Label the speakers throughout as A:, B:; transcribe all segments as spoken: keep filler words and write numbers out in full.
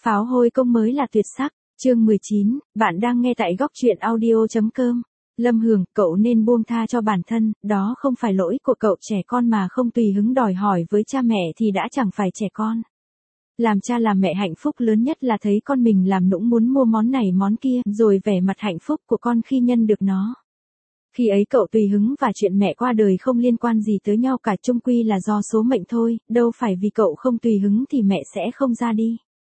A: Pháo hôi công mới là tuyệt sắc. Chương mười chín, bạn đang nghe tại góc truyện audio.com. Lâm Hường, cậu nên buông tha cho bản thân, đó không phải lỗi của cậu. Trẻ con mà không tùy hứng đòi hỏi với cha mẹ thì đã chẳng phải trẻ con. Làm cha làm mẹ hạnh phúc lớn nhất là thấy con mình làm nũng muốn mua món này món kia, rồi vẻ mặt hạnh phúc của con khi nhân được nó. Khi ấy cậu tùy hứng và chuyện mẹ qua đời không liên quan gì tới nhau cả, chung quy là do số mệnh thôi, đâu phải vì cậu không tùy hứng thì mẹ sẽ không ra đi.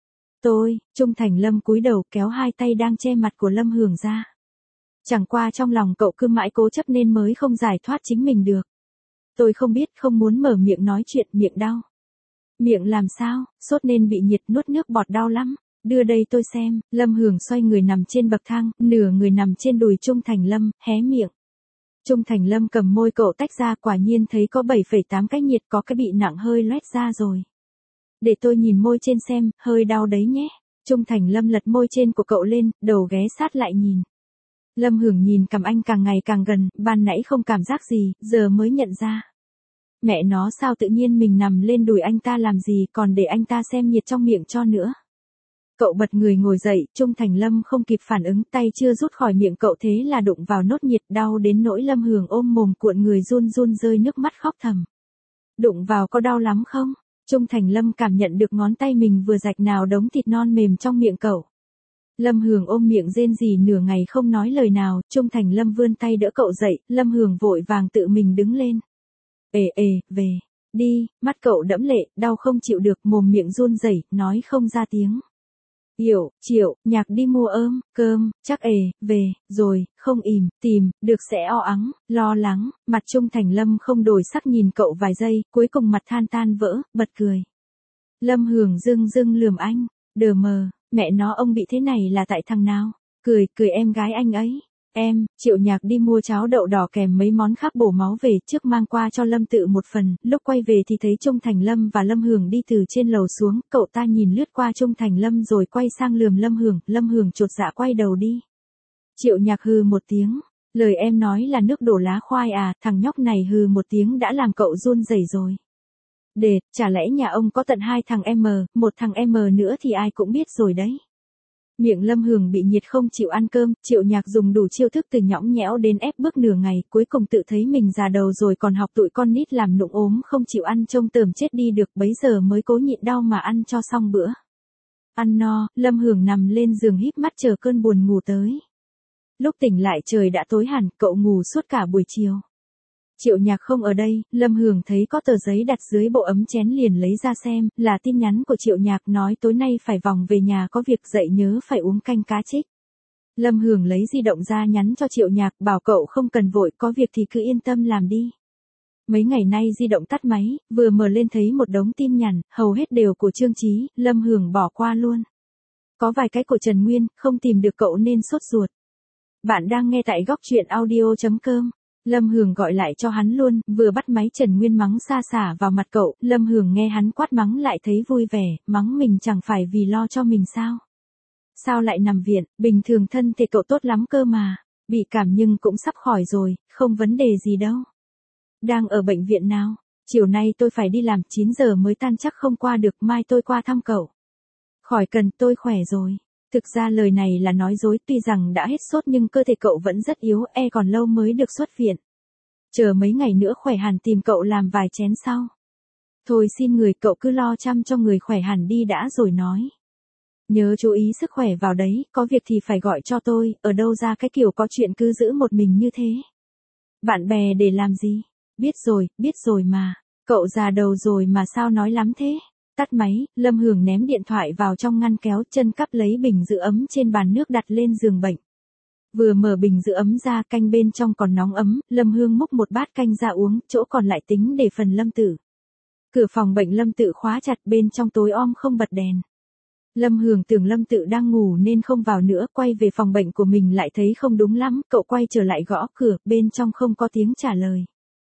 A: Tôi, Trung Thành Lâm cúi đầu kéo hai tay đang che mặt của Lâm Hường ra. Chẳng qua trong lòng cậu cứ mãi cố chấp nên mới không giải thoát chính mình được. Tôi không biết, không muốn mở miệng nói chuyện, miệng đau. Miệng làm sao, sốt nên bị nhiệt, nuốt nước bọt đau lắm. Đưa đây tôi xem. Lâm Hường xoay người nằm trên bậc thang, nửa người nằm trên đùi Trung Thành Lâm, hé miệng. Trung Thành Lâm cầm môi cậu tách ra, quả nhiên thấy có bảy phẩy tám cái nhiệt, có cái bị nặng hơi loét ra rồi. Để tôi nhìn môi trên xem, hơi đau đấy nhé. Trung Thành Lâm lật môi trên của cậu lên, đầu ghé sát lại nhìn. Lâm Hường nhìn cằm anh càng ngày càng gần, ban nãy không cảm giác gì, giờ mới nhận ra. Mẹ nó, sao tự nhiên mình nằm lên đùi anh ta làm gì, còn để anh ta xem nhiệt trong miệng cho nữa. Cậu bật người ngồi dậy, Trung Thành Lâm không kịp phản ứng, tay chưa rút khỏi miệng cậu thế là đụng vào nốt nhiệt, đau đến nỗi Lâm Hường ôm mồm cuộn người run run rơi nước mắt khóc thầm. Đụng vào có đau lắm không? Trung Thành Lâm cảm nhận được ngón tay mình vừa rạch nào đống thịt non mềm trong miệng cậu. Lâm Hường ôm miệng rên rỉ nửa ngày không nói lời nào, Trung Thành Lâm vươn tay đỡ cậu dậy, Lâm Hường vội vàng tự mình đứng lên. Ê ê, về, đi, mắt cậu đẫm lệ, đau không chịu được, mồm miệng run rẩy, nói không ra tiếng. Hiểu, Triệu, Nhạc đi mua ơm, cơm, chắc ề, về, rồi, không ìm, tìm, được sẽ o ắng, lo lắng, mặt Trung Thành Lâm không đổi sắc nhìn cậu vài giây, cuối cùng mặt than tan vỡ, bật cười. Lâm Hường dưng dưng lườm anh, đờ mờ, mẹ nó ông bị thế này là tại thằng nào, cười, cười em gái anh ấy. Em, Triệu Nhạc đi mua cháo đậu đỏ kèm mấy món khác bổ máu về, trước mang qua cho Lâm Tự một phần, lúc quay về thì thấy Trung Thành Lâm và Lâm Hường đi từ trên lầu xuống, cậu ta nhìn lướt qua Trung Thành Lâm rồi quay sang lườm Lâm Hường, Lâm Hường chột dạ quay đầu đi. Triệu Nhạc hừ một tiếng, lời em nói là nước đổ lá khoai à, thằng nhóc này hừ một tiếng đã làm cậu run rẩy rồi. Đệt, chả lẽ nhà ông có tận hai thằng em, một thằng em nữa thì ai cũng biết rồi đấy. Miệng Lâm Hường bị nhiệt không chịu ăn cơm, Triệu Nhạc dùng đủ chiêu thức từ nhõng nhẽo đến ép bước nửa ngày, cuối cùng tự thấy mình già đầu rồi còn học tụi con nít làm nụng ốm không chịu ăn trông tởm chết đi được, bấy giờ mới cố nhịn đau mà ăn cho xong bữa. Ăn no, Lâm Hường nằm lên giường híp mắt chờ cơn buồn ngủ tới. Lúc tỉnh lại trời đã tối hẳn, cậu ngủ suốt cả buổi chiều. Triệu Nhạc không ở đây, Lâm Hường thấy có tờ giấy đặt dưới bộ ấm chén liền lấy ra xem, là tin nhắn của Triệu Nhạc nói tối nay phải vòng về nhà có việc, dậy nhớ phải uống canh cá trích. Lâm Hường lấy di động ra nhắn cho Triệu Nhạc, bảo cậu không cần vội, có việc thì cứ yên tâm làm đi. Mấy ngày nay di động tắt máy, vừa mở lên thấy một đống tin nhắn, hầu hết đều của Trương Chí, Lâm Hường bỏ qua luôn. Có vài cái của Trần Nguyên, không tìm được cậu nên sốt ruột. Bạn đang nghe tại góc truyện audio.com. Lâm Hường gọi lại cho hắn luôn, vừa bắt máy Trần Nguyên mắng xa xả vào mặt cậu, Lâm Hường nghe hắn quát mắng lại thấy vui vẻ, mắng mình chẳng phải vì lo cho mình sao. Sao lại nằm viện, bình thường thân thể cậu tốt lắm cơ mà, bị cảm nhưng cũng sắp khỏi rồi, không vấn đề gì đâu. Đang ở bệnh viện nào? Chiều nay tôi phải đi làm, chín giờ mới tan chắc không qua được, mai tôi qua thăm cậu. Khỏi cần, tôi khỏe rồi. Thực ra lời này là nói dối, tuy rằng đã hết sốt nhưng cơ thể cậu vẫn rất yếu, e còn lâu mới được xuất viện. Chờ mấy ngày nữa khỏe hẳn tìm cậu làm vài chén sau. Thôi xin người, cậu cứ lo chăm cho người khỏe hẳn đi đã rồi nói. Nhớ chú ý sức khỏe vào đấy, có việc thì phải gọi cho tôi, ở đâu ra cái kiểu có chuyện cứ giữ một mình như thế. Bạn bè để làm gì? Biết rồi, biết rồi mà, cậu già đầu rồi mà sao nói lắm thế? Tắt máy, Lâm Hường ném điện thoại vào trong ngăn kéo, chân cắp lấy bình giữ ấm trên bàn nước đặt lên giường bệnh. Vừa mở bình giữ ấm ra, canh bên trong còn nóng ấm, Lâm Hương múc một bát canh ra uống, chỗ còn lại tính để phần Lâm Tự. Cửa phòng bệnh Lâm Tự khóa chặt, bên trong tối om không bật đèn. Lâm Hường tưởng Lâm Tự đang ngủ nên không vào nữa, quay về phòng bệnh của mình lại thấy không đúng lắm, cậu quay trở lại gõ cửa, bên trong không có tiếng trả lời.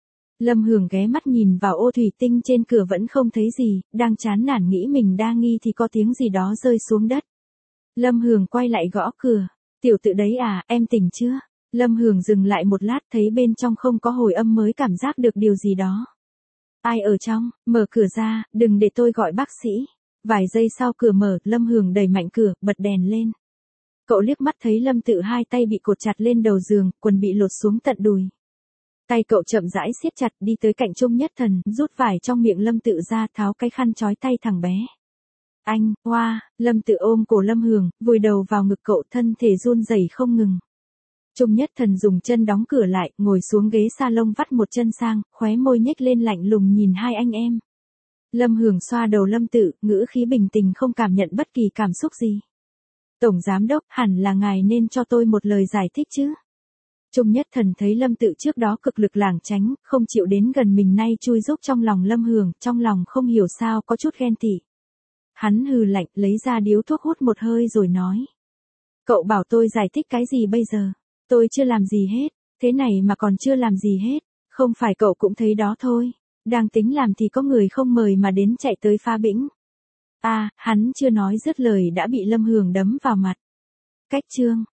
A: Lâm Hường ghé mắt nhìn vào ô thủy tinh trên cửa vẫn không thấy gì, đang chán nản nghĩ mình đa nghi thì có tiếng gì đó rơi xuống đất. Lâm Hường quay lại gõ cửa, tiểu Tự đấy à, em tỉnh chưa? Lâm Hường dừng lại một lát thấy bên trong không có hồi âm mới cảm giác được điều gì đó. Ai ở trong, mở cửa ra, đừng để tôi gọi bác sĩ. Vài giây sau cửa mở, Lâm Hường đẩy mạnh cửa, bật đèn lên. Cậu liếc mắt thấy Lâm Tự hai tay bị cột chặt lên đầu giường, quần bị lột xuống tận đùi. Tay cậu chậm rãi siết chặt, đi tới cạnh Trung Nhất Thần, rút vải trong miệng Lâm Tự ra, tháo cái khăn trói tay thằng bé. Anh, hoa, Lâm Tự ôm cổ Lâm Hường, vùi đầu vào ngực cậu, thân thể run rẩy không ngừng. Trung Nhất Thần dùng chân đóng cửa lại, ngồi xuống ghế salon vắt một chân sang, khóe môi nhếch lên lạnh lùng nhìn hai anh em. Lâm Hường xoa đầu Lâm Tự, ngữ khí bình tình không cảm nhận bất kỳ cảm xúc gì. Tổng giám đốc, hẳn là ngài nên cho tôi một lời giải thích chứ. Trung Nhất Thần thấy Lâm Tự trước đó cực lực lảng tránh, không chịu đến gần mình, nay chui rúc trong lòng Lâm Hường, trong lòng không hiểu sao có chút ghen tị. Hắn hừ lạnh, lấy ra điếu thuốc hút một hơi rồi nói. Cậu bảo tôi giải thích cái gì bây giờ? Tôi chưa làm gì hết, thế này mà còn chưa làm gì hết, không phải cậu cũng thấy đó thôi. Đang tính làm thì có người không mời mà đến chạy tới phá bĩnh. À, hắn chưa nói dứt lời đã bị Lâm Hường đấm vào mặt. Cách chương.